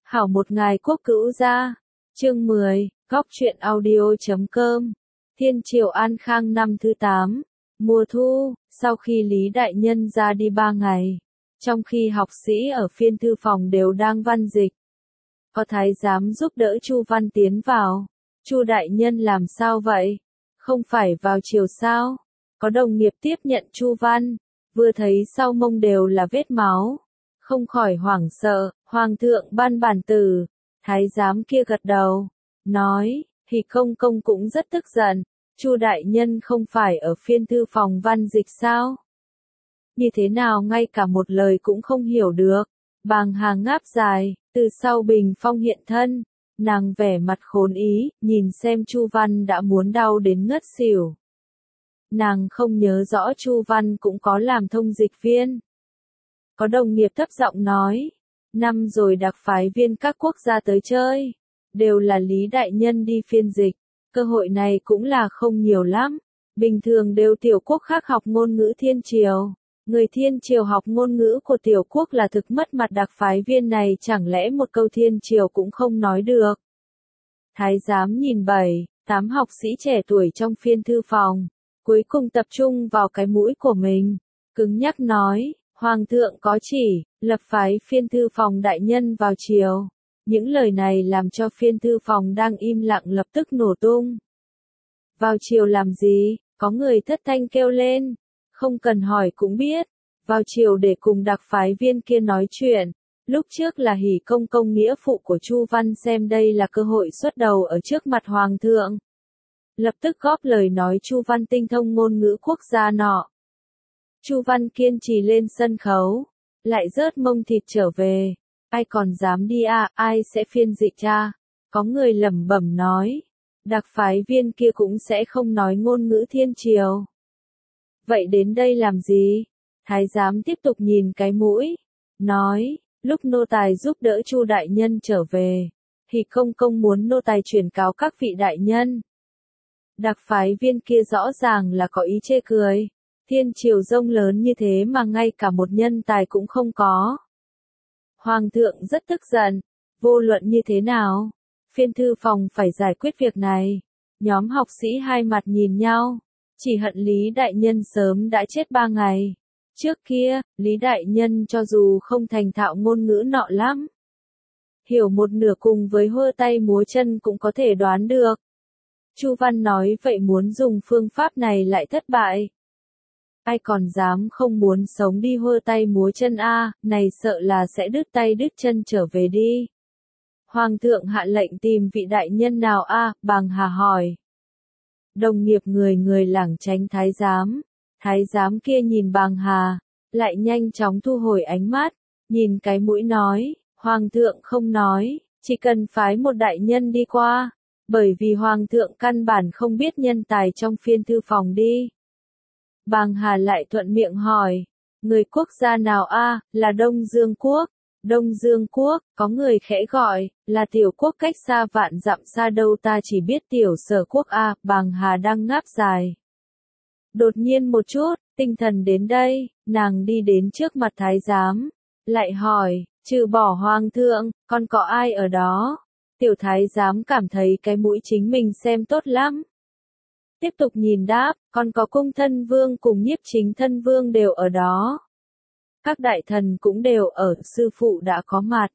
Hảo một ngài quốc cữu gia. Chương 10, Góc truyện audio.com. Thiên triều An Khang năm thứ 8. Mùa thu, sau khi Lý Đại Nhân ra đi 3 ngày, trong khi học sĩ ở phiên thư phòng đều đang văn dịch, có thái giám giúp đỡ Chu Văn tiến vào. Chu Đại Nhân làm sao vậy? Không phải vào chiều sao? Có đồng nghiệp tiếp nhận Chu Văn, vừa thấy sau mông đều là vết máu, không khỏi hoảng sợ. Hoàng thượng ban bản tử. Thái giám kia gật đầu, nói, thì công công cũng rất tức giận. Chu Đại Nhân không phải ở phiên thư phòng văn dịch sao? Như thế nào ngay cả một lời cũng không hiểu được. Bàng Hà ngáp dài, từ sau bình phong hiện thân, nàng vẻ mặt khốn ý, nhìn xem Chu Văn đã muốn đau đến ngất xỉu. Nàng không nhớ rõ Chu Văn cũng có làm thông dịch viên. Có đồng nghiệp thấp giọng nói, năm rồi đặc phái viên các quốc gia tới chơi, đều là Lý Đại Nhân đi phiên dịch, cơ hội này cũng là không nhiều lắm. Bình thường đều tiểu quốc khác học ngôn ngữ thiên triều, người thiên triều học ngôn ngữ của tiểu quốc là thực mất mặt, đặc phái viên này chẳng lẽ một câu thiên triều cũng không nói được. Thái giám nhìn 7-8 học sĩ trẻ tuổi trong phiên thư phòng, cuối cùng tập trung vào cái mũi của mình, cứng nhắc nói, Hoàng thượng có chỉ, lập phái phiên thư phòng đại nhân vào chiều. Những lời này làm cho phiên thư phòng đang im lặng lập tức nổ tung. Vào chiều làm gì? Có người thất thanh kêu lên. Không cần hỏi cũng biết. Vào chiều để cùng đặc phái viên kia nói chuyện. Lúc trước là Hỉ công công nghĩa phụ của Chu Văn xem đây là cơ hội xuất đầu ở trước mặt Hoàng thượng. Lập tức góp lời nói Chu Văn tinh thông ngôn ngữ quốc gia nọ. Chu Văn kiên trì lên sân khấu, lại rớt mông thịt trở về. Ai còn dám đi à, ai sẽ phiên dịch cha? Có người lẩm bẩm nói, đặc phái viên kia cũng sẽ không nói ngôn ngữ thiên triều. Vậy đến đây làm gì? Thái giám tiếp tục nhìn cái mũi, nói, lúc nô tài giúp đỡ Chu Đại Nhân trở về, thì công công muốn nô tài truyền cáo các vị đại nhân. Đặc phái viên kia rõ ràng là có ý chê cười. Thiên triều rông lớn như thế mà ngay cả một nhân tài cũng không có. Hoàng thượng rất tức giận, vô luận như thế nào, phiên thư phòng phải giải quyết việc này. Nhóm học sĩ hai mặt nhìn nhau, chỉ hận Lý Đại Nhân sớm đã chết 3 ngày. Trước kia, Lý Đại Nhân cho dù không thành thạo ngôn ngữ nọ lắm, hiểu một nửa cùng với hơ tay múa chân cũng có thể đoán được. Chu Văn nói vậy muốn dùng phương pháp này lại thất bại. Ai còn dám không muốn sống đi hơ tay múa chân a, này sợ là sẽ đứt tay đứt chân trở về đi. Hoàng thượng hạ lệnh tìm vị đại nhân nào a? Bàng Hà hỏi. Đồng nghiệp người người lảng tránh thái giám. Thái giám kia nhìn Bàng Hà, lại nhanh chóng thu hồi ánh mắt, nhìn cái mũi nói, Hoàng thượng không nói, chỉ cần phái một đại nhân đi qua, bởi vì Hoàng thượng căn bản không biết nhân tài trong phiên thư phòng đi. Bàng Hà lại thuận miệng hỏi, người quốc gia nào a? Là Đông Dương Quốc. Đông Dương Quốc, có người khẽ gọi, là tiểu quốc cách xa vạn dặm xa đâu, ta chỉ biết tiểu Sở Quốc a. Bàng Hà đang ngáp dài. Đột nhiên một chút, tinh thần đến đây, nàng đi đến trước mặt thái giám, lại hỏi, trừ bỏ Hoàng thượng, còn có ai ở đó? Tiểu thái giám cảm thấy cái mũi chính mình xem tốt lắm. Tiếp tục nhìn đáp, còn có cung thân vương cùng nhiếp chính thân vương đều ở đó. Các đại thần cũng đều ở, sư phụ đã có mặt.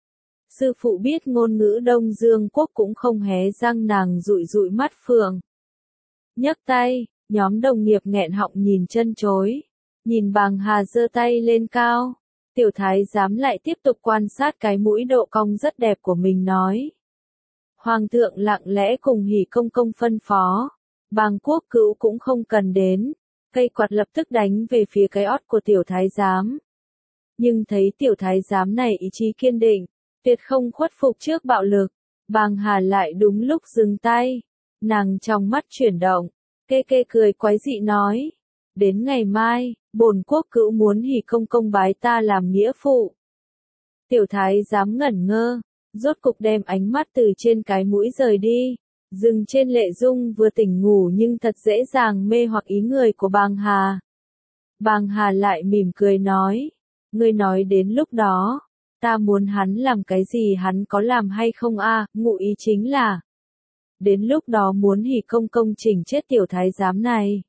Sư phụ biết ngôn ngữ Đông Dương Quốc cũng không hé răng, nàng dụi dụi mắt phượng. Nhấc tay, nhóm đồng nghiệp nghẹn họng nhìn chân chối. Nhìn Bàng Hà giơ tay lên cao. Tiểu thái giám lại tiếp tục quan sát cái mũi độ cong rất đẹp của mình nói. Hoàng thượng lặng lẽ cùng Hỉ công công phân phó. Bàng quốc cữu cũng không cần đến. Cây quạt lập tức đánh về phía cái ót của tiểu thái giám. Nhưng thấy tiểu thái giám này ý chí kiên định, tuyệt không khuất phục trước bạo lực. Bàng Hà lại đúng lúc dừng tay. Nàng trong mắt chuyển động, kê kê cười quái dị nói. Đến ngày mai, bổn quốc cữu muốn Hỉ công công bái ta làm nghĩa phụ. Tiểu thái giám ngẩn ngơ, rốt cục đem ánh mắt từ trên cái mũi rời đi. Dừng trên Lệ Dung vừa tỉnh ngủ nhưng thật dễ dàng mê hoặc ý người của Bàng Hà. Bàng Hà lại mỉm cười nói, ngươi nói đến lúc đó, Ta muốn hắn làm cái gì hắn có làm hay không a? Ngụ ý chính là, đến lúc đó muốn Hỉ Công Công chỉnh chết tiểu thái giám này.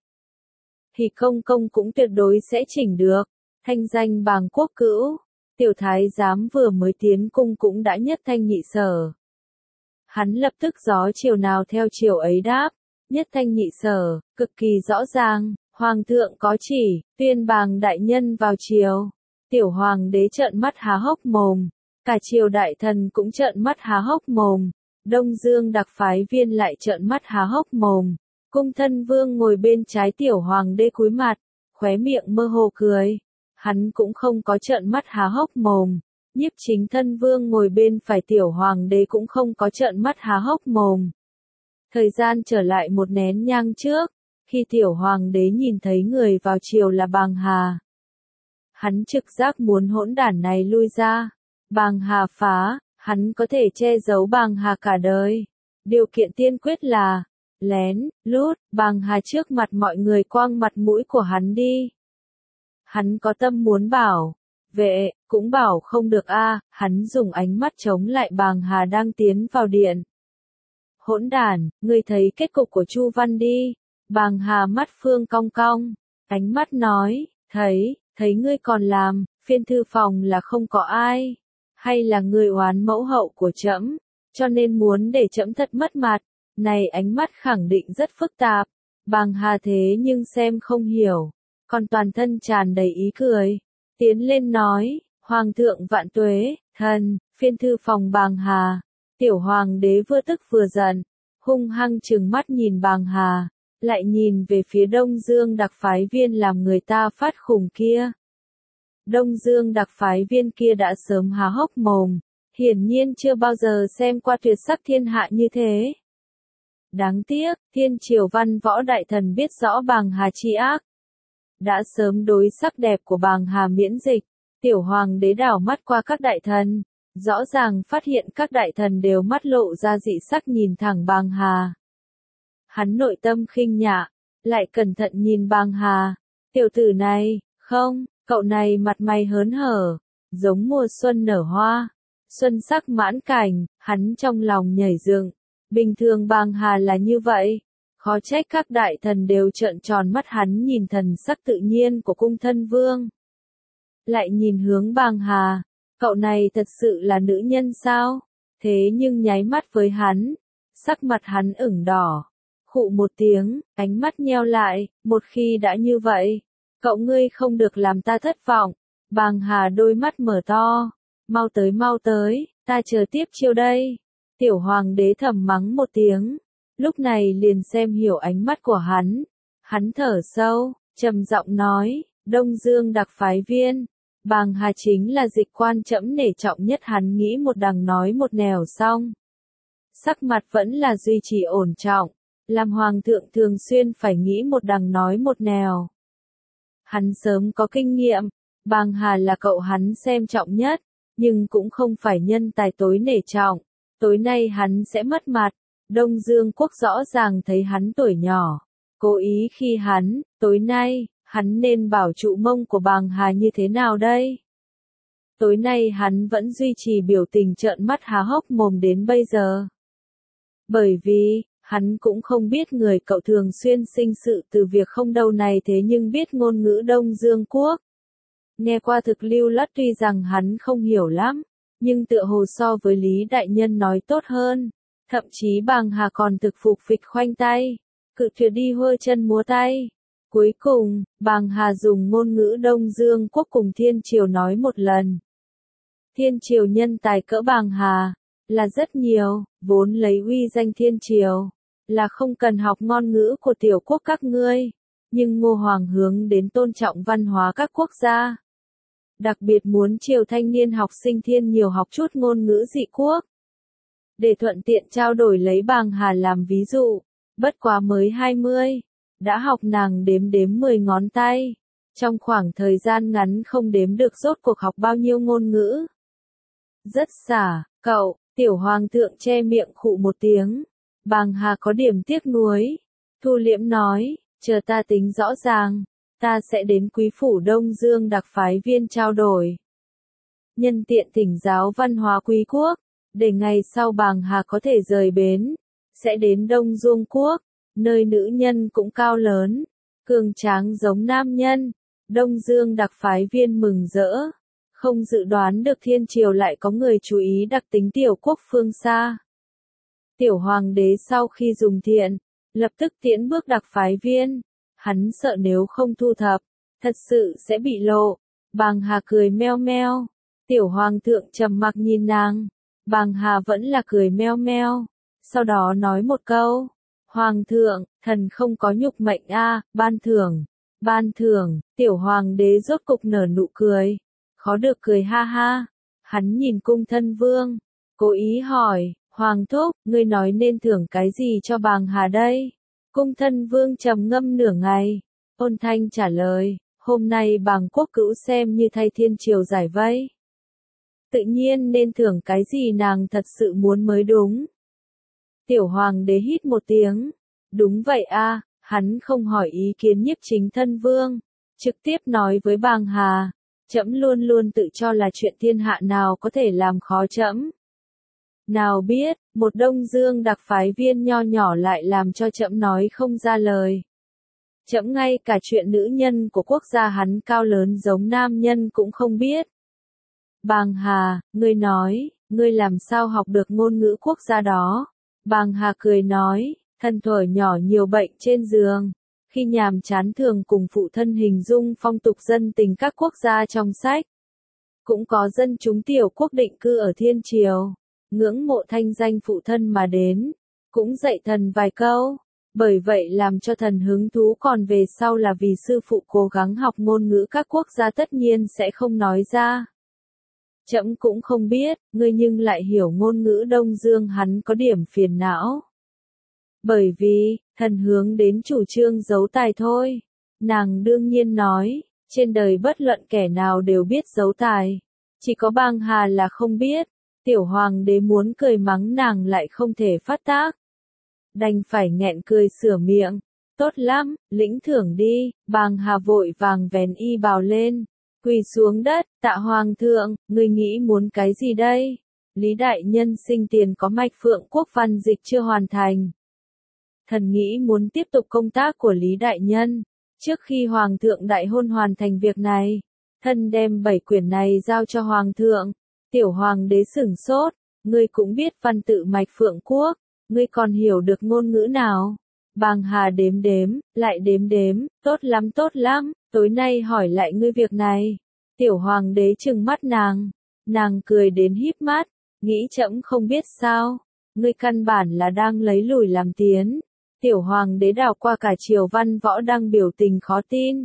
Hỉ Công Công cũng tuyệt đối sẽ chỉnh được, thanh danh Bàng Quốc Cữu, tiểu thái giám vừa mới tiến cung cũng đã nhất thanh nhị sở. Hắn lập tức gió chiều nào theo chiều ấy đáp, nhất thanh nhị sở, cực kỳ rõ ràng, hoàng thượng có chỉ, tuyên Bàng đại nhân vào triều. Tiểu hoàng đế trợn mắt há hốc mồm, cả triều đại thần cũng trợn mắt há hốc mồm, Đông Dương đặc phái viên lại trợn mắt há hốc mồm, cung thân vương ngồi bên trái tiểu hoàng đế cúi mặt, khóe miệng mơ hồ cười, hắn cũng không có trợn mắt há hốc mồm, Nhiếp Chính thân vương ngồi bên phải tiểu hoàng đế cũng không có trợn mắt há hốc mồm. Thời gian trở lại một nén nhang trước, khi tiểu hoàng đế nhìn thấy người vào triều là Bàng Hà. Hắn trực giác muốn hỗn đản này lui ra. Bàng Hà phá, hắn có thể che giấu Bàng Hà cả đời. Điều kiện tiên quyết là, lén, lút, Bàng Hà trước mặt mọi người quăng mặt mũi của hắn đi. Hắn có tâm muốn bảo vệ, cũng bảo không được a, hắn dùng ánh mắt chống lại Bàng Hà đang tiến vào điện. Hỗn đản, ngươi thấy kết cục của Chu Văn đi. Bàng Hà mắt phương cong cong, ánh mắt nói, thấy ngươi còn làm, phiên thư phòng là không có ai, hay là ngươi oán mẫu hậu của trẫm, cho nên muốn để trẫm thật mất mặt. Này ánh mắt khẳng định rất phức tạp, Bàng Hà thế nhưng xem không hiểu, còn toàn thân tràn đầy ý cười, tiến lên nói, Hoàng thượng vạn tuế, thần, phiên thư phòng Bàng Hà. Tiểu hoàng đế vừa tức vừa giận, hung hăng trừng mắt nhìn Bàng Hà, lại nhìn về phía Đông Dương đặc phái viên làm người ta phát khủng kia. Đông Dương đặc phái viên kia đã sớm há hốc mồm, hiển nhiên chưa bao giờ xem qua tuyệt sắc thiên hạ như thế. Đáng tiếc, thiên triều văn võ đại thần biết rõ Bàng Hà chi ác, đã sớm đối sắc đẹp của Bàng Hà miễn dịch. Tiểu hoàng đế đảo mắt qua các đại thần, rõ ràng phát hiện các đại thần đều mắt lộ ra dị sắc nhìn thẳng Bàng Hà. Hắn nội tâm khinh nhạ, lại cẩn thận nhìn Bàng Hà, tiểu tử này, không, cậu này mặt mày hớn hở, giống mùa xuân nở hoa, xuân sắc mãn cảnh, hắn trong lòng nhảy dựng, bình thường Bàng Hà là như vậy, khó trách các đại thần đều trợn tròn mắt hắn nhìn thần sắc tự nhiên của cung thân vương. Lại nhìn hướng Bàng Hà, cậu này thật sự là nữ nhân sao? Thế nhưng nháy mắt với hắn, sắc mặt hắn ửng đỏ, khụ một tiếng, ánh mắt nheo lại, một khi đã như vậy, cậu ngươi không được làm ta thất vọng. Bàng Hà đôi mắt mở to, mau tới, ta chờ tiếp chiêu đây. Tiểu hoàng đế thầm mắng một tiếng, lúc này liền xem hiểu ánh mắt của hắn thở sâu, trầm giọng nói, Đông Dương đặc phái viên. Bàng Hà chính là dịch quan trẫm nể trọng nhất, hắn nghĩ một đằng nói một nẻo xong. Sắc mặt vẫn là duy trì ổn trọng, làm hoàng thượng thường xuyên phải nghĩ một đằng nói một nẻo. Hắn sớm có kinh nghiệm, Bàng Hà là cậu hắn xem trọng nhất, nhưng cũng không phải nhân tài tối nể trọng. Tối nay hắn sẽ mất mặt, Đông Dương quốc rõ ràng thấy hắn tuổi nhỏ, cố ý khi hắn, tối nay. Hắn nên bảo trụ mông của Bàng Hà như thế nào đây? Tối nay hắn vẫn duy trì biểu tình trợn mắt há hốc mồm đến bây giờ. Bởi vì, hắn cũng không biết người cậu thường xuyên sinh sự từ việc không đâu này thế nhưng biết ngôn ngữ Đông Dương quốc. Nghe qua thực lưu loát tuy rằng hắn không hiểu lắm, nhưng tựa hồ so với Lý Đại Nhân nói tốt hơn. Thậm chí Bàng Hà còn thực phục phịch khoanh tay, cự tuyệt đi hơ chân múa tay. Cuối cùng, Bàng Hà dùng ngôn ngữ Đông Dương quốc cùng Thiên Triều nói một lần. Thiên Triều nhân tài cỡ Bàng Hà, là rất nhiều, vốn lấy uy danh Thiên Triều, là không cần học ngôn ngữ của tiểu quốc các ngươi, nhưng Ngô Hoàng hướng đến tôn trọng văn hóa các quốc gia. Đặc biệt muốn triều thanh niên học sinh thiên nhiều học chút ngôn ngữ dị quốc. Để thuận tiện trao đổi lấy Bàng Hà làm ví dụ, bất quá mới 20. Đã học nàng đếm 10 ngón tay, trong khoảng thời gian ngắn không đếm được rốt cuộc học bao nhiêu ngôn ngữ. Rất xả, cậu, tiểu hoàng thượng che miệng khụ một tiếng, Bàng Hà có điểm tiếc nuối, thu liễm nói, chờ ta tính rõ ràng, ta sẽ đến quý phủ Đông Dương đặc phái viên trao đổi. nhân tiện thỉnh giáo văn hóa quý quốc, để ngày sau Bàng Hà có thể rời bến, sẽ đến Đông Dương quốc, nơi nữ nhân cũng cao lớn, cường tráng giống nam nhân. Đông Dương đặc phái viên mừng rỡ, không dự đoán được thiên triều lại có người chú ý đặc tính tiểu quốc phương xa. Tiểu hoàng đế sau khi dùng thiện, lập tức tiễn bước đặc phái viên, hắn sợ nếu không thu thập, thật sự sẽ bị lộ. Bàng Hà cười meo meo, tiểu hoàng thượng trầm mặc nhìn nàng, Bàng Hà vẫn là cười meo meo, sau đó nói một câu, hoàng thượng, thần không có nhục mệnh a, ban thưởng, tiểu hoàng đế rốt cục nở nụ cười, khó được cười ha ha, hắn nhìn cung thân vương, cố ý hỏi, hoàng thúc, ngươi nói nên thưởng cái gì cho Bàng Hà đây? Cung thân vương trầm ngâm nửa ngày, ôn thanh trả lời, hôm nay Bàng quốc cữu xem như thay thiên triều giải vây. Tự nhiên nên thưởng cái gì nàng thật sự muốn mới đúng. Tiểu hoàng đế hít một tiếng, đúng vậy a, hắn không hỏi ý kiến nhiếp chính thân vương, trực tiếp nói với Bàng Hà, trẫm luôn luôn tự cho là chuyện thiên hạ nào có thể làm khó trẫm. Nào biết, một Đông Dương đặc phái viên nho nhỏ lại làm cho trẫm nói không ra lời. Trẫm ngay cả chuyện nữ nhân của quốc gia hắn cao lớn giống nam nhân cũng không biết. Bàng Hà, ngươi nói, ngươi làm sao học được ngôn ngữ quốc gia đó? Bàng Hà cười nói, thân thuở nhỏ nhiều bệnh trên giường, khi nhàm chán thường cùng phụ thân hình dung phong tục dân tình các quốc gia trong sách. Cũng có dân chúng tiểu quốc định cư ở thiên triều, ngưỡng mộ thanh danh phụ thân mà đến, cũng dạy thần vài câu, bởi vậy làm cho thần hứng thú, còn về sau là vì sư phụ cố gắng học ngôn ngữ các quốc gia tất nhiên sẽ không nói ra. Trẫm cũng không biết, ngươi nhưng lại hiểu ngôn ngữ Đông Dương hắn có điểm phiền não. Bởi vì, thần hướng đến chủ trương giấu tài thôi. Nàng đương nhiên nói, trên đời bất luận kẻ nào đều biết giấu tài. Chỉ có Bàng Hà là không biết. Tiểu hoàng đế muốn cười mắng nàng lại không thể phát tác. Đành phải nghẹn cười sửa miệng. Tốt lắm, lĩnh thưởng đi. Bàng Hà vội vàng vén y bào lên, quỳ xuống đất, tạ hoàng thượng, ngươi nghĩ muốn cái gì đây? Lý đại nhân sinh tiền có mạch phượng quốc văn dịch chưa hoàn thành. Thần nghĩ muốn tiếp tục công tác của Lý đại nhân. Trước khi hoàng thượng đại hôn hoàn thành việc này, thần đem 7 quyển này giao cho hoàng thượng. Tiểu hoàng đế sửng sốt, ngươi cũng biết văn tự mạch phượng quốc, ngươi còn hiểu được ngôn ngữ nào? Bàng Hà đếm đếm, lại đếm đếm, tốt lắm, tối nay hỏi lại ngươi việc này. Tiểu hoàng đế trừng mắt nàng cười đến híp mắt, nghĩ trẫm không biết sao, ngươi căn bản là đang lấy lùi làm tiến. Tiểu hoàng đế đảo qua cả triều văn võ đang biểu tình khó tin.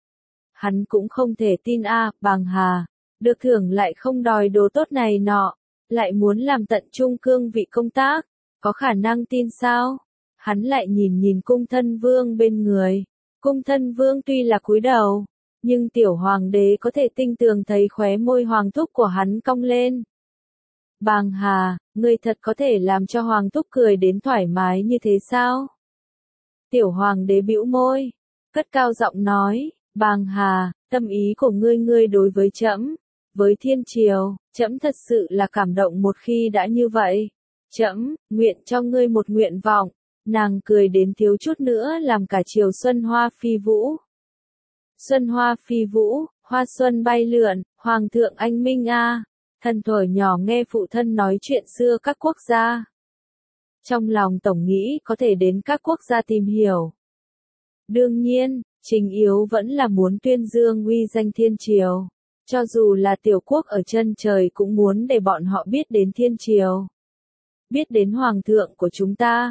Hắn cũng không thể tin Bàng Hà, được thưởng lại không đòi đồ tốt này nọ, lại muốn làm tận trung cương vị công tác, có khả năng tin sao? Hắn lại nhìn cung thân vương bên người. Cung thân vương tuy là cúi đầu, nhưng tiểu hoàng đế có thể tinh tường thấy khóe môi hoàng thúc của hắn cong lên. Bàng Hà, ngươi thật có thể làm cho hoàng thúc cười đến thoải mái như thế sao? Tiểu hoàng đế bĩu môi, cất cao giọng nói, Bàng Hà, tâm ý của ngươi đối với trẫm, với thiên triều, trẫm thật sự là cảm động một khi đã như vậy. Trẫm nguyện cho ngươi một nguyện vọng. Nàng cười đến thiếu chút nữa làm cả triều xuân hoa phi vũ. Xuân hoa phi vũ, hoa xuân bay lượn, hoàng thượng anh minh Thân thuở nhỏ nghe phụ thân nói chuyện xưa các quốc gia. Trong lòng tổng nghĩ có thể đến các quốc gia tìm hiểu. Đương nhiên, chính yếu vẫn là muốn tuyên dương uy danh thiên triều. Cho dù là tiểu quốc ở chân trời cũng muốn để bọn họ biết đến thiên triều. Biết đến hoàng thượng của chúng ta.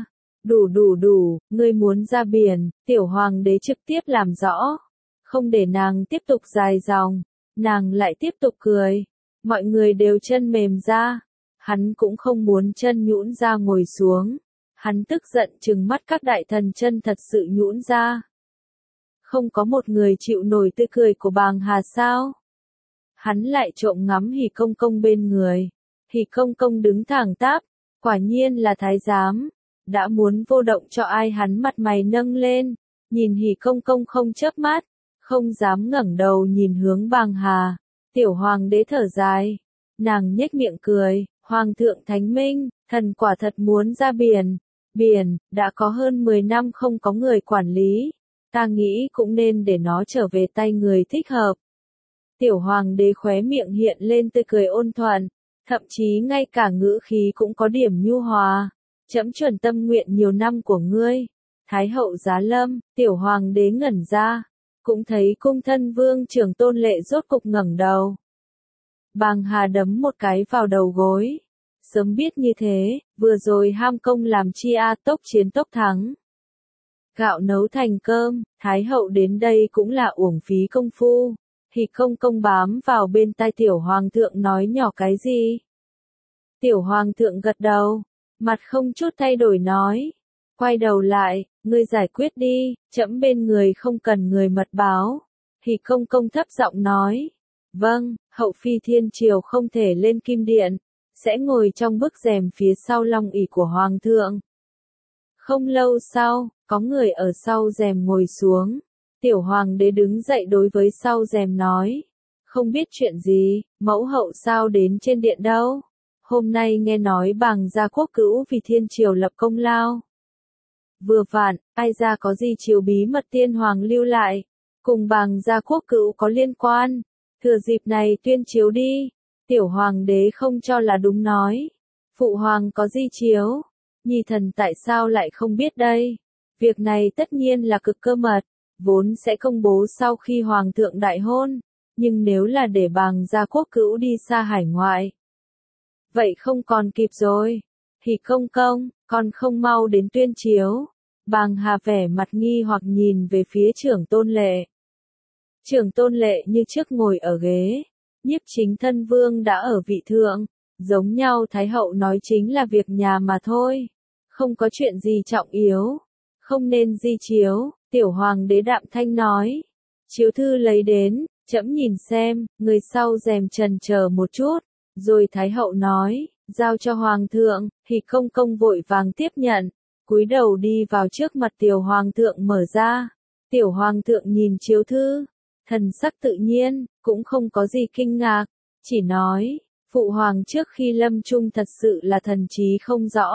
Đủ, ngươi muốn ra biển, tiểu hoàng đế trực tiếp làm rõ. Không để nàng tiếp tục dài dòng, nàng lại tiếp tục cười. Mọi người đều chân mềm ra. Hắn cũng không muốn chân nhũn ra ngồi xuống. Hắn tức giận trừng mắt các đại thần chân thật sự nhũn ra. Không có một người chịu nổi tươi cười của Bàng Hà sao? Hắn lại trộm ngắm Hỉ Công Công bên người. Hỉ Công Công đứng thẳng tắp, quả nhiên là thái giám. Đã muốn vô động cho ai hắn mặt mày nâng lên, nhìn Hỉ Công Công không chớp mắt, không dám ngẩng đầu nhìn hướng Bàng Hà. Tiểu hoàng đế thở dài, Nàng nhếch miệng cười, Hoàng thượng thánh minh, thần quả thật muốn ra biển. Biển, đã có hơn 10 năm không có người quản lý. Ta nghĩ cũng nên để nó trở về tay người thích hợp. Tiểu hoàng đế khóe miệng hiện lên tươi cười ôn thuận, thậm chí ngay cả ngữ khí cũng có điểm nhu hòa. Trẫm chuẩn tâm nguyện nhiều năm của ngươi. Thái hậu giá lâm, tiểu hoàng đế ngẩn ra, cũng thấy cung thân vương trưởng Tôn Lệ rốt cục ngẩng đầu. Bàng Hà đấm một cái vào đầu gối. Sớm biết như thế, vừa rồi ham công làm chi a, tốc chiến tốc thắng. Gạo nấu thành cơm, Thái hậu đến đây cũng là uổng phí công phu. Thì công bám vào bên tai tiểu hoàng thượng nói nhỏ cái gì. Tiểu hoàng thượng gật đầu, mặt không chút thay đổi nói. Quay đầu lại, ngươi giải quyết đi, trẫm bên người không cần người mật báo. Thì công thấp giọng nói. Vâng, hậu phi thiên triều không thể lên kim điện, sẽ ngồi trong bức rèm phía sau long ỷ của hoàng thượng. Không lâu sau, có người ở sau rèm ngồi xuống. Tiểu hoàng đế đứng dậy đối với sau rèm nói. Không biết chuyện gì, mẫu hậu sao đến trên điện đâu. Hôm nay nghe nói Bàng gia quốc cữu vì thiên triều lập công lao. Vừa vặn, ai ra có gì chiếu bí mật tiên hoàng lưu lại, cùng Bàng gia quốc cữu có liên quan. Thừa dịp này tuyên chiếu đi. Tiểu hoàng đế không cho là đúng nói. Phụ hoàng có di chiếu. Nhi thần tại sao lại không biết đây? Việc này tất nhiên là cực cơ mật, vốn sẽ công bố sau khi hoàng thượng đại hôn. Nhưng nếu là để Bàng gia quốc cữu đi xa hải ngoại, vậy không còn kịp rồi. Thì công, còn không mau đến tuyên chiếu. Bàng Hà vẻ mặt nghi hoặc nhìn về phía trưởng Tôn Lệ. Trưởng Tôn Lệ như trước ngồi ở ghế. Nhiếp chính thân vương đã ở vị thượng. Giống nhau Thái hậu nói chính là việc nhà mà thôi. Không có chuyện gì trọng yếu. Không nên di chiếu. Tiểu hoàng đế đạm thanh nói. Chiếu thư lấy đến, trẫm nhìn xem. Người sau rèm trần chờ một chút. Rồi Thái hậu nói, giao cho hoàng thượng. Thì công vội vàng tiếp nhận. Cúi đầu đi vào trước mặt tiểu hoàng thượng mở ra. Tiểu hoàng thượng nhìn chiếu thư. Thần sắc tự nhiên, cũng không có gì kinh ngạc. Chỉ nói, phụ hoàng trước khi lâm chung thật sự là thần trí không rõ.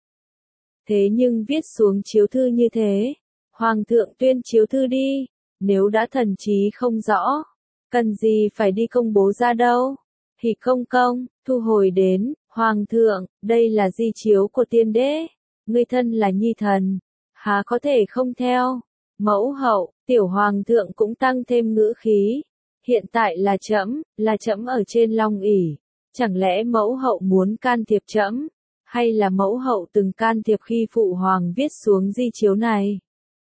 Thế nhưng viết xuống chiếu thư như thế. Hoàng thượng tuyên chiếu thư đi. Nếu đã thần trí không rõ, cần gì phải đi công bố ra đâu. Thì công, thu hồi đến. Hoàng thượng, đây là di chiếu của tiên đế. Ngươi thân là nhi thần, há có thể không theo. Mẫu hậu, tiểu hoàng thượng cũng tăng thêm ngữ khí. Hiện tại là trẫm ở trên long ỷ. Chẳng lẽ mẫu hậu muốn can thiệp trẫm? Hay là mẫu hậu từng can thiệp khi phụ hoàng viết xuống di chiếu này?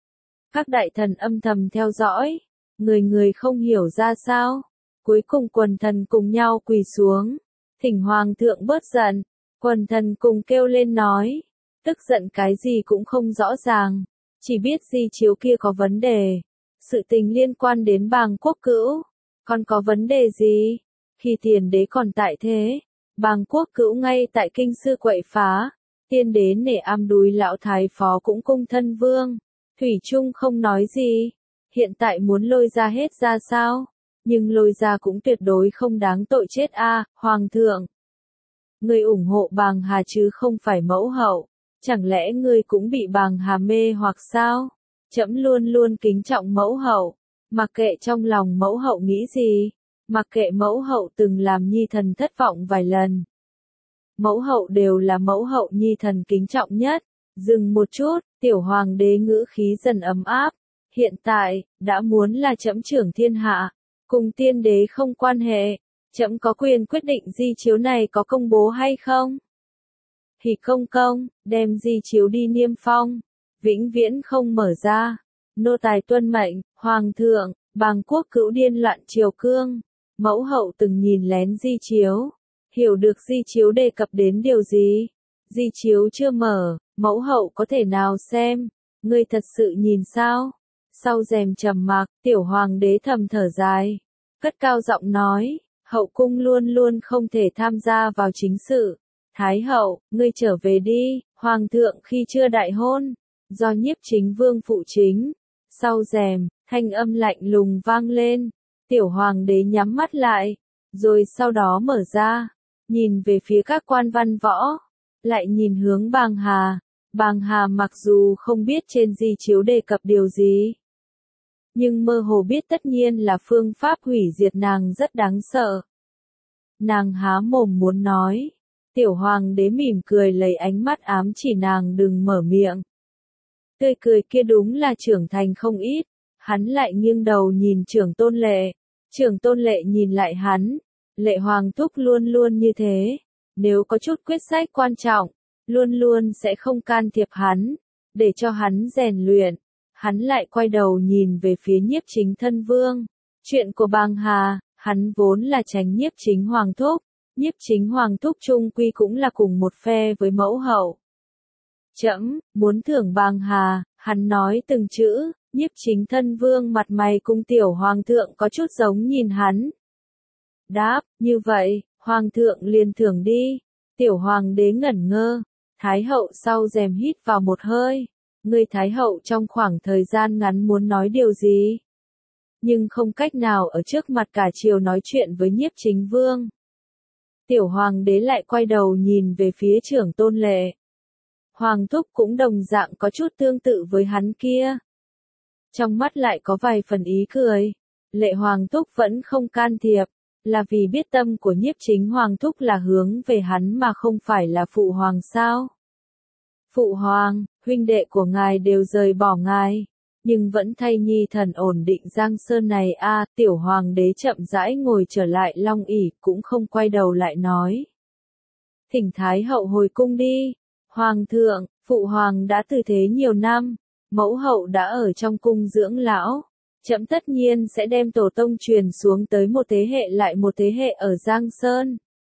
Các đại thần âm thầm theo dõi. Người không hiểu ra sao. Cuối cùng quần thần cùng nhau quỳ xuống. Thỉnh hoàng thượng bớt giận. Quần thần cùng kêu lên nói. Tức giận cái gì cũng không rõ ràng. Chỉ biết di chiếu kia có vấn đề. Sự tình liên quan đến Bàng quốc cữu. Còn có vấn đề gì? Khi tiền đế còn tại thế. Bàng quốc cữu ngay tại kinh sư quậy phá. Tiên đế nể am đùi lão thái phó cũng cung thân vương. Thủy chung không nói gì. Hiện tại muốn lôi ra hết ra sao? Nhưng lôi ra cũng tuyệt đối không đáng tội chết a, hoàng thượng. Người ủng hộ Bàng Hà chứ không phải mẫu hậu. Chẳng lẽ ngươi cũng bị Bàng Hà mê hoặc sao? Trẫm luôn luôn kính trọng mẫu hậu. Mặc kệ trong lòng mẫu hậu nghĩ gì. Mặc kệ mẫu hậu từng làm nhi thần thất vọng vài lần. Mẫu hậu đều là mẫu hậu nhi thần kính trọng nhất. Dừng một chút, tiểu hoàng đế ngữ khí dần ấm áp. Hiện tại, đã muốn là trẫm trưởng thiên hạ. Cùng tiên đế không quan hệ. Trẫm có quyền quyết định di chiếu này có công bố hay không? Thì công, đem di chiếu đi niêm phong. Vĩnh viễn không mở ra. Nô tài tuân mệnh, hoàng thượng, Bàng quốc cữu điên loạn triều cương. Mẫu hậu từng nhìn lén di chiếu. Hiểu được di chiếu đề cập đến điều gì? Di chiếu chưa mở, mẫu hậu có thể nào xem? Ngươi thật sự nhìn sao? Sau rèm trầm mặc, tiểu hoàng đế thầm thở dài. Cất cao giọng nói, hậu cung luôn luôn không thể tham gia vào chính sự. Thái hậu, ngươi trở về đi, hoàng thượng khi chưa đại hôn. Do nhiếp chính vương phụ chính. Sau rèm, thanh âm lạnh lùng vang lên. Tiểu hoàng đế nhắm mắt lại. Rồi sau đó mở ra. nhìn về phía các quan văn võ, lại nhìn hướng Bàng Hà. Bàng Hà mặc dù không biết trên di chiếu đề cập điều gì, nhưng mơ hồ biết tất nhiên là phương pháp hủy diệt nàng rất đáng sợ. Nàng há mồm muốn nói, tiểu hoàng đế mỉm cười lấy ánh mắt ám chỉ nàng đừng mở miệng. Tươi cười kia đúng là trưởng thành không ít, hắn lại nghiêng đầu nhìn Trưởng Tôn Lệ. Trưởng Tôn Lệ nhìn lại hắn, Lệ Hoàng thúc luôn luôn như thế, nếu có chút quyết sách quan trọng, luôn luôn sẽ không can thiệp hắn, để cho hắn rèn luyện. Hắn lại quay đầu nhìn về phía Nhiếp Chính thân vương. Chuyện của Bàng Hà, hắn vốn là tránh Nhiếp Chính hoàng thúc, Nhiếp Chính hoàng thúc chung quy cũng là cùng một phe với mẫu hậu. Trẫm muốn thưởng Bàng Hà, hắn nói từng chữ. Nhiếp Chính thân vương mặt mày cùng tiểu hoàng thượng có chút giống nhìn hắn. Đáp, như vậy, hoàng thượng liền thưởng đi. Tiểu hoàng đế ngẩn ngơ, thái hậu sau rèm hít vào một hơi. Người thái hậu trong khoảng thời gian ngắn muốn nói điều gì? Nhưng không cách nào ở trước mặt cả triều nói chuyện với Nhiếp Chính vương. Tiểu hoàng đế lại quay đầu nhìn về phía Trưởng Tôn Lệ. Hoàng thúc cũng đồng dạng có chút tương tự với hắn kia. Trong mắt lại có vài phần ý cười. Lệ hoàng thúc vẫn không can thiệp, là vì biết tâm của Nhiếp Chính hoàng thúc là hướng về hắn mà không phải là phụ hoàng sao? Phụ hoàng, huynh đệ của ngài đều rời bỏ ngài, nhưng vẫn thay nhi thần ổn định Giang Sơn này a. Tiểu hoàng đế chậm rãi ngồi trở lại long ỷ, cũng không quay đầu lại nói. Thỉnh thái hậu hồi cung đi. Hoàng thượng, phụ hoàng đã từ thế nhiều năm, mẫu hậu đã ở trong cung dưỡng lão. Trẫm tất nhiên sẽ đem tổ tông truyền xuống tới một thế hệ lại một thế hệ ở Giang Sơn.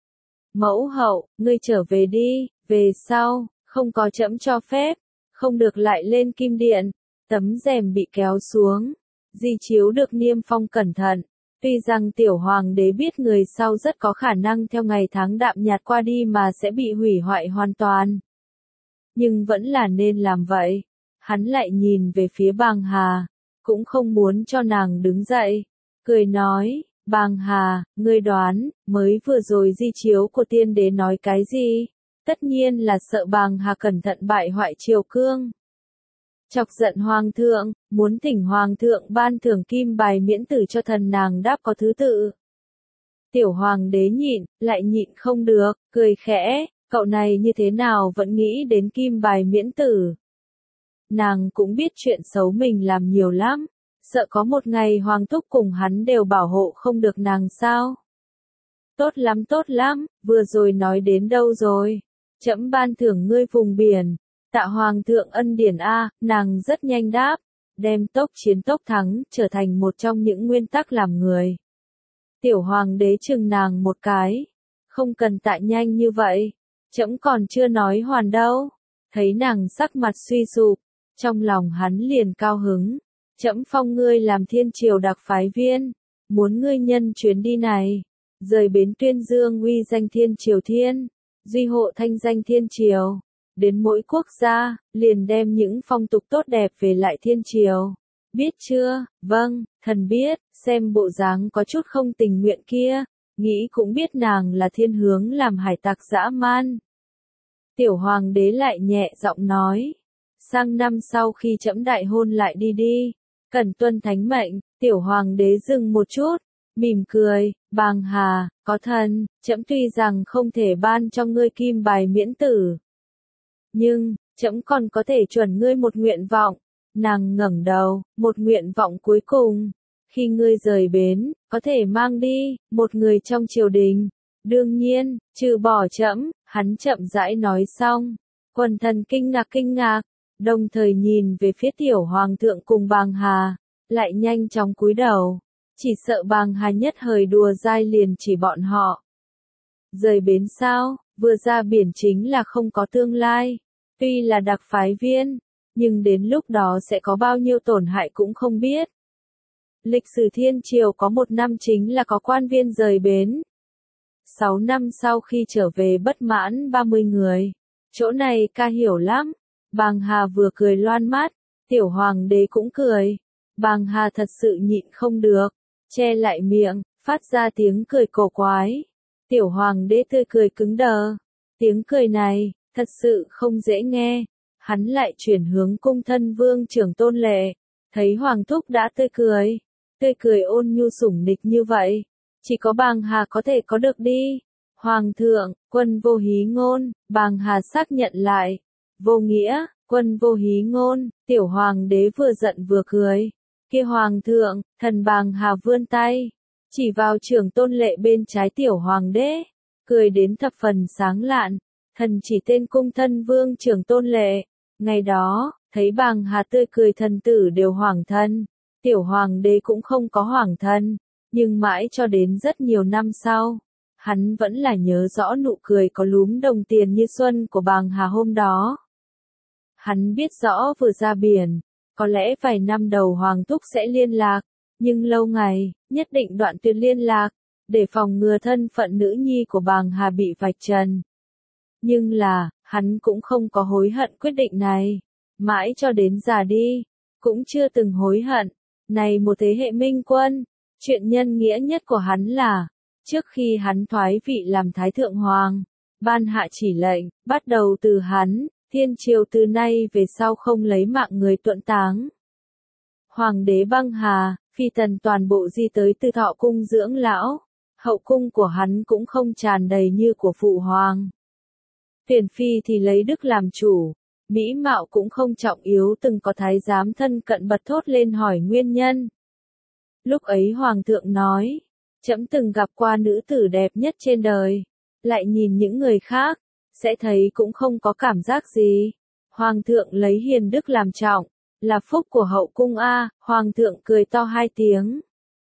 Mẫu hậu, ngươi trở về đi, về sau, không có trẫm cho phép, không được lại lên kim điện. Tấm rèm bị kéo xuống, di chiếu được niêm phong cẩn thận. Tuy rằng tiểu hoàng đế biết người sau rất có khả năng theo ngày tháng đạm nhạt qua đi mà sẽ bị hủy hoại hoàn toàn, nhưng vẫn là nên làm vậy. Hắn lại nhìn về phía Bàng Hà, cũng không muốn cho nàng đứng dậy, cười nói, Bàng Hà, ngươi đoán, mới vừa rồi di chiếu của tiên đế nói cái gì? Tất nhiên là sợ Bàng Hà cẩn thận bại hoại triều cương. Chọc giận hoàng thượng, muốn thỉnh hoàng thượng ban thưởng kim bài miễn tử cho thần nàng đáp có thứ tự. Tiểu hoàng đế nhịn, lại nhịn không được, cười khẽ, cậu này như thế nào vẫn nghĩ đến kim bài miễn tử. Nàng cũng biết chuyện xấu mình làm nhiều lắm, sợ có một ngày hoàng thúc cùng hắn đều bảo hộ không được nàng sao. Tốt lắm, vừa rồi nói đến đâu rồi? Trẫm ban thưởng ngươi vùng biển. Tạ hoàng thượng ân điển a. Nàng rất nhanh đáp, đem tốc chiến tốc thắng trở thành một trong những nguyên tắc làm người. Tiểu hoàng đế chừng nàng một cái, không cần tạ nhanh như vậy, trẫm còn chưa nói hoàn đâu. Thấy nàng sắc mặt suy sụp, trong lòng hắn liền cao hứng, trẫm phong ngươi làm thiên triều đặc phái viên, muốn ngươi nhân chuyến đi này, rời bến tuyên dương uy danh thiên triều thiên, duy hộ thanh danh thiên triều. Đến mỗi quốc gia, liền đem những phong tục tốt đẹp về lại thiên triều. Biết chưa? Vâng, thần biết. Xem bộ dáng có chút không tình nguyện kia, nghĩ cũng biết nàng là thiên hướng làm hải tặc dã man. Tiểu hoàng đế lại nhẹ giọng nói, sang năm sau khi trẫm đại hôn lại đi đi, cần tuân thánh mệnh. Tiểu hoàng đế dừng một chút, mỉm cười, Bàng Hà, có thần, trẫm tuy rằng không thể ban cho ngươi kim bài miễn tử, nhưng, trẫm còn có thể chuẩn ngươi một nguyện vọng. Nàng ngẩng đầu, một nguyện vọng cuối cùng. Khi ngươi rời bến, có thể mang đi, một người trong triều đình. Đương nhiên, trừ bỏ trẫm, hắn chậm rãi nói xong. Quần thần kinh ngạc, đồng thời nhìn về phía tiểu hoàng thượng cùng Bàng Hà, lại nhanh chóng cúi đầu. Chỉ sợ Bàng Hà nhất hời đùa dai liền chỉ bọn họ. Rời bến sao? Vừa ra biển chính là không có tương lai. Tuy là đặc phái viên, nhưng đến lúc đó sẽ có bao nhiêu tổn hại cũng không biết. Lịch sử thiên triều có một năm chính là có quan viên rời bến. 6 năm sau khi trở về bất mãn 30 người. Chỗ này ca hiểu lắm. Bàng Hà vừa cười loan mắt, tiểu hoàng đế cũng cười. Bàng Hà thật sự nhịn không được, che lại miệng, phát ra tiếng cười cổ quái. Tiểu hoàng đế tươi cười cứng đờ. Tiếng cười này, thật sự không dễ nghe. Hắn lại chuyển hướng cung thân vương trưởng Tôn Lệ. Thấy hoàng thúc đã tươi cười ôn nhu sủng nịch như vậy. Chỉ có Bàng Hà có thể có được đi. Hoàng thượng, quân vô hí ngôn, Bàng Hà xác nhận lại. Vô nghĩa, quân vô hí ngôn, tiểu hoàng đế vừa giận vừa cười. Kia hoàng thượng, thần Bàng Hà vươn tay, chỉ vào trưởng Tôn Lệ bên trái tiểu hoàng đế, cười đến thập phần sáng lạn. Thần chỉ tên cung thân vương trưởng Tôn Lệ. Ngày đó, thấy Bàng Hà tươi cười thần tử đều hoảng thân. Tiểu hoàng đế cũng không có hoảng thân, nhưng mãi cho đến rất nhiều năm sau, hắn vẫn là nhớ rõ nụ cười có lúm đồng tiền như xuân của Bàng Hà hôm đó. Hắn biết rõ vừa ra biển, có lẽ vài năm đầu hoàng thúc sẽ liên lạc, nhưng lâu ngày, nhất định đoạn tuyệt liên lạc, để phòng ngừa thân phận nữ nhi của Bàng Hà bị vạch trần. Nhưng là, hắn cũng không có hối hận quyết định này, mãi cho đến già đi, cũng chưa từng hối hận. Này một thế hệ minh quân, chuyện nhân nghĩa nhất của hắn là, trước khi hắn thoái vị làm Thái Thượng Hoàng, ban hạ chỉ lệnh, bắt đầu từ hắn, thiên triều từ nay về sau không lấy mạng người tuẫn táng. Hoàng đế Băng Hà, phi tần toàn bộ di tới Tư Thọ cung dưỡng lão, hậu cung của hắn cũng không tràn đầy như của phụ hoàng. Tuyển phi thì lấy đức làm chủ, mỹ mạo cũng không trọng yếu, từng có thái giám thân cận bật thốt lên hỏi nguyên nhân. Lúc ấy hoàng thượng nói, trẫm từng gặp qua nữ tử đẹp nhất trên đời, lại nhìn những người khác, sẽ thấy cũng không có cảm giác gì. Hoàng thượng lấy hiền đức làm trọng, là phúc của hậu cung a. Hoàng thượng cười to hai tiếng.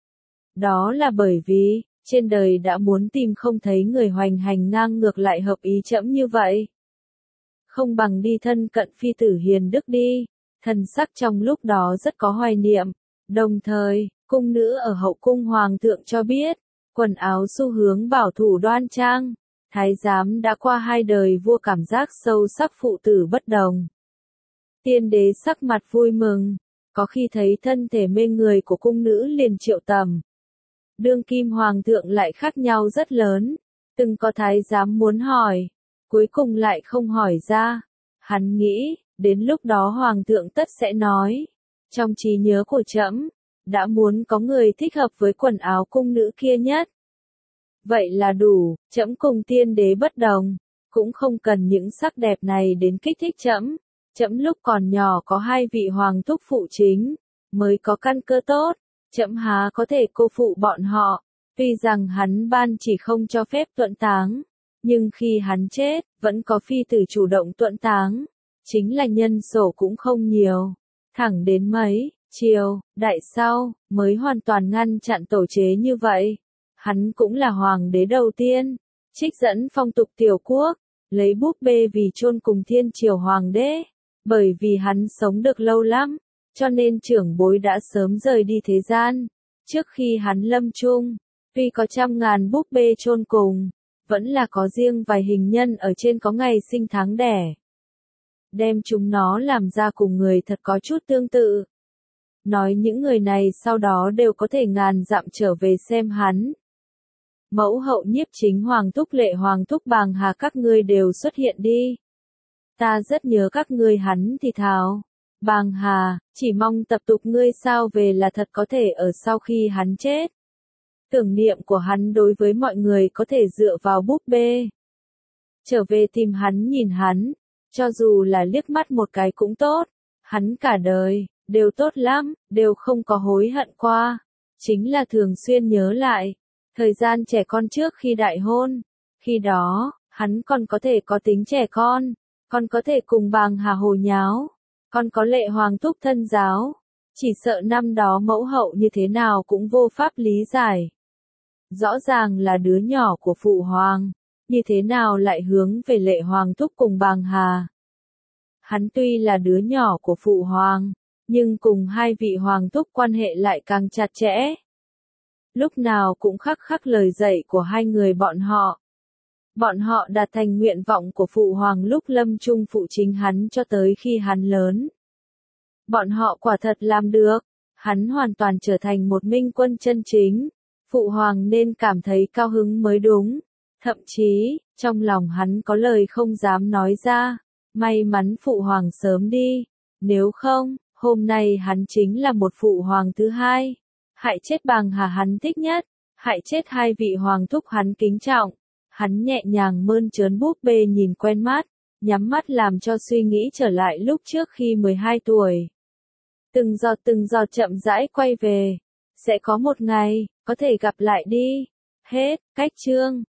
Đó là bởi vì, trên đời đã muốn tìm không thấy người hoành hành ngang ngược lại hợp ý trẫm như vậy. Không bằng đi thân cận phi tử hiền đức đi. Thần sắc trong lúc đó rất có hoài niệm. Đồng thời, cung nữ ở hậu cung hoàng thượng cho biết, quần áo xu hướng bảo thủ đoan trang. Thái giám đã qua hai đời vua cảm giác sâu sắc phụ tử bất đồng. Tiên đế sắc mặt vui mừng, có khi thấy thân thể mê người của cung nữ liền triệu tầm. Đương kim hoàng thượng lại khác nhau rất lớn, từng có thái giám muốn hỏi, cuối cùng lại không hỏi ra. Hắn nghĩ, đến lúc đó hoàng thượng tất sẽ nói, trong trí nhớ của trẫm, đã muốn có người thích hợp với quần áo cung nữ kia nhất. Vậy là đủ, trẫm cùng tiên đế bất đồng, cũng không cần những sắc đẹp này đến kích thích trẫm. Trẫm lúc còn nhỏ có hai vị hoàng thúc phụ chính, mới có căn cơ tốt, trẫm há có thể cô phụ bọn họ. Tuy rằng hắn ban chỉ không cho phép tuẫn táng, nhưng khi hắn chết, vẫn có phi tử chủ động tuẫn táng, chính là nhân số cũng không nhiều. Thẳng đến mấy, triều, đại sau, mới hoàn toàn ngăn chặn tổ chế như vậy. Hắn cũng là hoàng đế đầu tiên, trích dẫn phong tục tiểu quốc, lấy búp bê vì chôn cùng thiên triều hoàng đế. Bởi vì hắn sống được lâu lắm, cho nên trưởng bối đã sớm rời đi thế gian. Trước khi hắn lâm chung, tuy có trăm ngàn búp bê chôn cùng, vẫn là có riêng vài hình nhân ở trên có ngày sinh tháng đẻ. Đem chúng nó làm ra cùng người thật có chút tương tự. Nói những người này sau đó đều có thể ngàn dặm trở về xem hắn. Mẫu hậu Nhiếp Chính Hoàng thúc Lệ Hoàng thúc Bàng Hà các ngươi đều xuất hiện đi. Ta rất nhớ các ngươi, hắn thì thào. Bàng Hà, chỉ mong tập tục ngươi sao về là thật có thể ở sau khi hắn chết. Tưởng niệm của hắn đối với mọi người có thể dựa vào búp bê. Trở về tìm hắn nhìn hắn, cho dù là liếc mắt một cái cũng tốt. Hắn cả đời, đều tốt lắm, đều không có hối hận qua. Chính là thường xuyên nhớ lại, thời gian trẻ con trước khi đại hôn. Khi đó, hắn còn có thể có tính trẻ con. Còn có thể cùng Bàng Hà hồ nháo, còn có Lệ Hoàng thúc thân giáo, chỉ sợ năm đó mẫu hậu như thế nào cũng vô pháp lý giải. Rõ ràng là đứa nhỏ của phụ hoàng, như thế nào lại hướng về Lệ Hoàng thúc cùng Bàng Hà. Hắn tuy là đứa nhỏ của phụ hoàng, nhưng cùng hai vị hoàng thúc quan hệ lại càng chặt chẽ. Lúc nào cũng khắc khắc lời dạy của hai người bọn họ. Bọn họ đạt thành nguyện vọng của phụ hoàng lúc lâm chung phụ chính hắn cho tới khi hắn lớn. Bọn họ quả thật làm được, hắn hoàn toàn trở thành một minh quân chân chính. Phụ hoàng nên cảm thấy cao hứng mới đúng. Thậm chí, trong lòng hắn có lời không dám nói ra, may mắn phụ hoàng sớm đi, nếu không, hôm nay hắn chính là một phụ hoàng thứ hai, hại chết Bàng Hà hắn thích nhất, hại chết hai vị hoàng thúc hắn kính trọng. Hắn nhẹ nhàng mơn trớn búp bê nhìn quen mắt, nhắm mắt làm cho suy nghĩ trở lại lúc trước khi 12 tuổi. Từng giọt chậm rãi quay về, sẽ có một ngày, có thể gặp lại đi. Hết, cách chương.